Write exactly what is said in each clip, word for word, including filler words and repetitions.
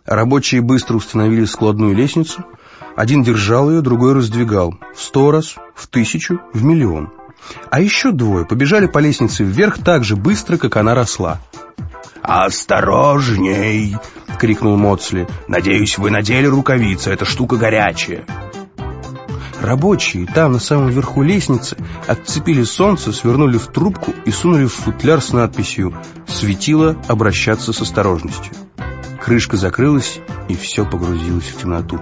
Рабочие быстро установили складную лестницу. Один держал ее, другой раздвигал. В сто раз, в тысячу, в миллион. А еще двое побежали по лестнице вверх так же быстро, как она росла. «Осторожней!» — крикнул Моцли. «Надеюсь, вы надели рукавицы, эта штука горячая». Рабочие там, на самом верху лестницы, отцепили солнце, свернули в трубку и сунули в футляр с надписью «Светило обращаться с осторожностью». Крышка закрылась, и все погрузилось в темноту.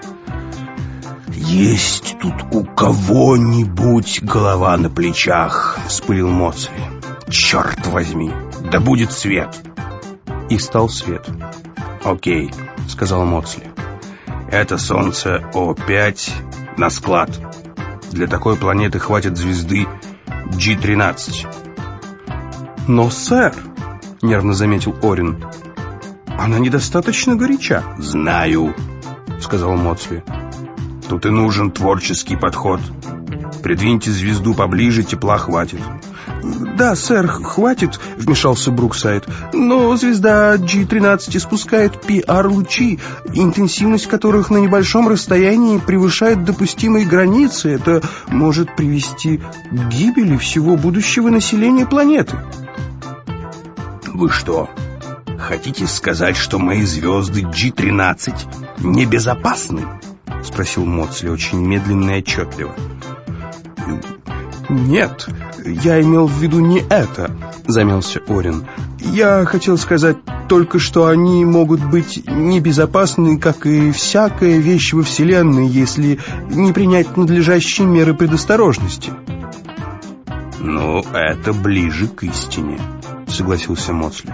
«Есть тут у кого-нибудь голова на плечах?» — вспылил Моцли. «Черт возьми, да будет свет!» И стал свет. «Окей», — сказал Моцли. «Это солнце О пять на склад. Для такой планеты хватит звезды Джи тринадцать». «Но, сэр», — нервно заметил Орин, — «она недостаточно горяча». «Знаю», — сказал Моцли. «Тут и нужен творческий подход. Придвиньте звезду поближе, тепла хватит». «Да, сэр, хватит», — вмешался Бруксайд. «Но звезда Джи тринадцать испускает пи ар-лучи, интенсивность которых на небольшом расстоянии превышает допустимые границы. Это может привести к гибели всего будущего населения планеты». «Вы что, хотите сказать, что мои звезды Джи тринадцать небезопасны?» — спросил Моцли очень медленно и отчетливо. «Нет, я имел в виду не это», — замялся Орин. «Я хотел сказать только, что они могут быть небезопасны, как и всякая вещь во Вселенной, если не принять надлежащие меры предосторожности». «Ну, это ближе к истине», — согласился Моцли.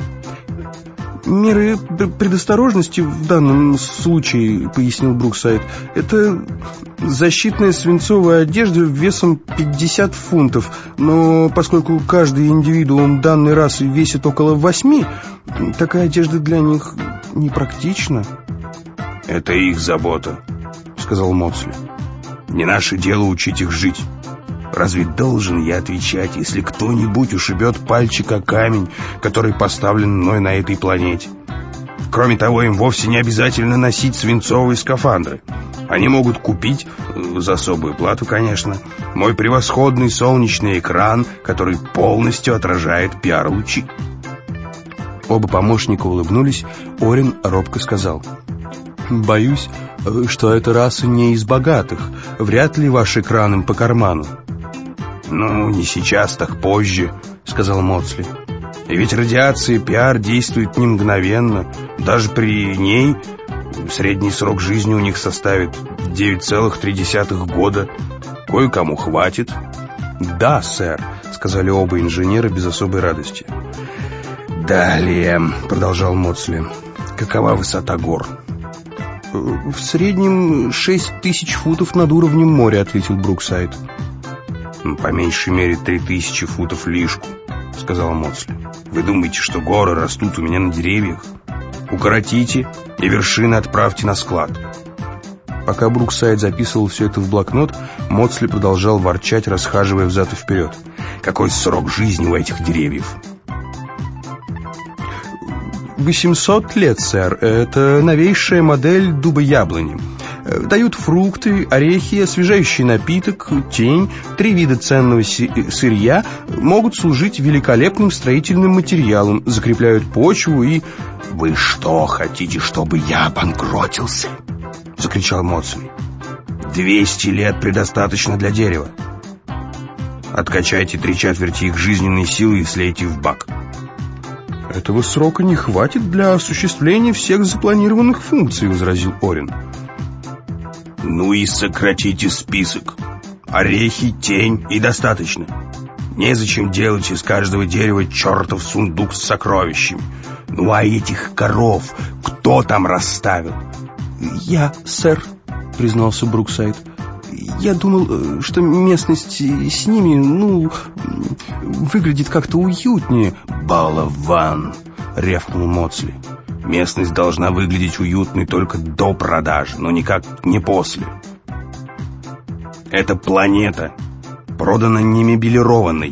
«Меры предосторожности в данном случае, — пояснил Бруксайд, — это защитная свинцовая одежда весом пятьдесят фунтов. Но поскольку каждый индивидуум данной расы весит около восьми, такая одежда для них непрактична». «Это их забота», — сказал Моцли. «Не наше дело учить их жить. Разве должен я отвечать, если кто-нибудь ушибет пальчик о камень, который поставлен мной на этой планете? Кроме того, им вовсе не обязательно носить свинцовые скафандры. Они могут купить, за особую плату, конечно, мой превосходный солнечный экран, который полностью отражает пи ар-лучи». Оба помощника улыбнулись. Орин робко сказал: «Боюсь, что эта раса не из богатых. Вряд ли ваш экран им по карману». «Ну, не сейчас, так позже», — сказал Моцли. «И ведь радиация пи ар действует не мгновенно. Даже при ней средний срок жизни у них составит девять целых три десятых года. Кое-кому хватит». «Да, сэр», — сказали оба инженера без особой радости. «Далее», — продолжал Моцли, — «какова высота гор?» «В среднем шесть тысяч футов над уровнем моря», — ответил Бруксайд. «По меньшей мере три тысячи футов лишку», — сказал Моцли. «Вы думаете, что горы растут у меня на деревьях? Укоротите и вершины отправьте на склад». Пока Бруксайд записывал все это в блокнот, Моцли продолжал ворчать, расхаживая взад и вперед. «Какой срок жизни у этих деревьев?» «восемьсот лет, сэр. Это новейшая модель дуба-яблони. Дают фрукты, орехи, освежающий напиток, тень, три вида ценного сырья, могут служить великолепным строительным материалом, закрепляют почву и...» «Вы что, хотите, чтобы я обанкротился?» — закричал Моцли. «Двести лет предостаточно для дерева. Откачайте три четверти их жизненной силы и слейте в бак». «Этого срока не хватит для осуществления всех запланированных функций», — возразил Орин. «Ну и сократите список. Орехи, тень и достаточно. Незачем делать из каждого дерева чертов сундук с сокровищами. Ну а этих коров кто там расставил?» «Я, сэр», — признался Бруксайд. «Я думал, что местность с ними, ну, выглядит как-то уютнее». «Балован!» — рявкнул Моцли. «Местность должна выглядеть уютной только до продажи, но никак не после. Эта планета продана не мебелированной.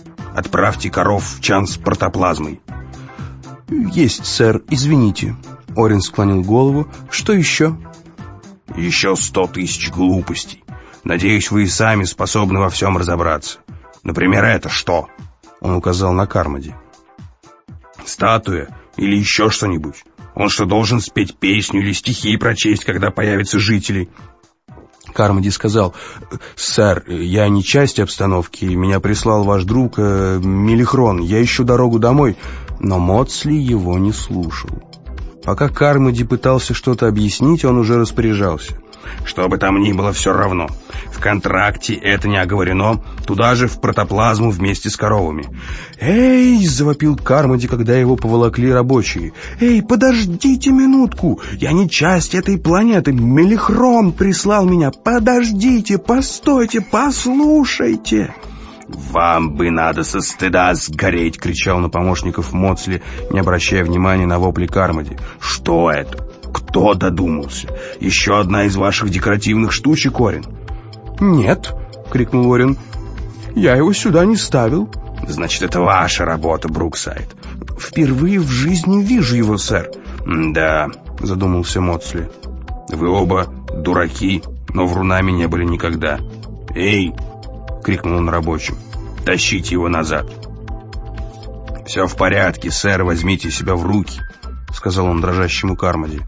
Отправьте коров в чан с протоплазмой». «Есть, сэр, извините». Орин склонил голову. «Что еще?» «Еще сто тысяч глупостей. Надеюсь, вы и сами способны во всем разобраться. Например, это что?» Он указал на Кармоди. «Статуя или еще что-нибудь? Он что, должен спеть песню или стихи прочесть, когда появятся жители?» Кармоди сказал: «Сэр, я не часть обстановки. Меня прислал ваш друг э, Мелихрон. Я ищу дорогу домой». Но Моцли его не слушал. Пока Кармоди пытался что-то объяснить, он уже распоряжался. «Что бы там ни было, все равно. В контракте это не оговорено. Туда же в протоплазму вместе с коровами». «Эй!» — завопил Кармоди, когда его поволокли рабочие. «Эй, подождите минутку! Я не часть этой планеты. Мелихрон прислал меня. Подождите, постойте, послушайте!» «Вам бы надо со стыда сгореть!» — кричал на помощников Моцли, не обращая внимания на вопли Кармоди. «Что это? Кто додумался? Еще одна из ваших декоративных штучек, Орин?» «Нет!» — крикнул Орин. «Я его сюда не ставил». «Значит, это ваша работа, Бруксайд». «Впервые в жизни вижу его, сэр». «Да», — задумался Моцли. «Вы оба дураки, но врунами не были никогда». «Эй!» — крикнул он рабочим. «Тащите его назад!» «Все в порядке, сэр, возьмите себя в руки», — сказал он дрожащему Кармоди.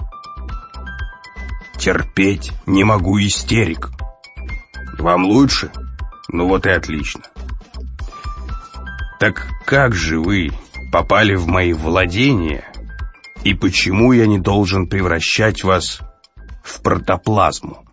«Терпеть не могу истерик». «Вам лучше? Ну вот и отлично. Так как же вы попали в мои владения, и почему я не должен превращать вас в протоплазму?»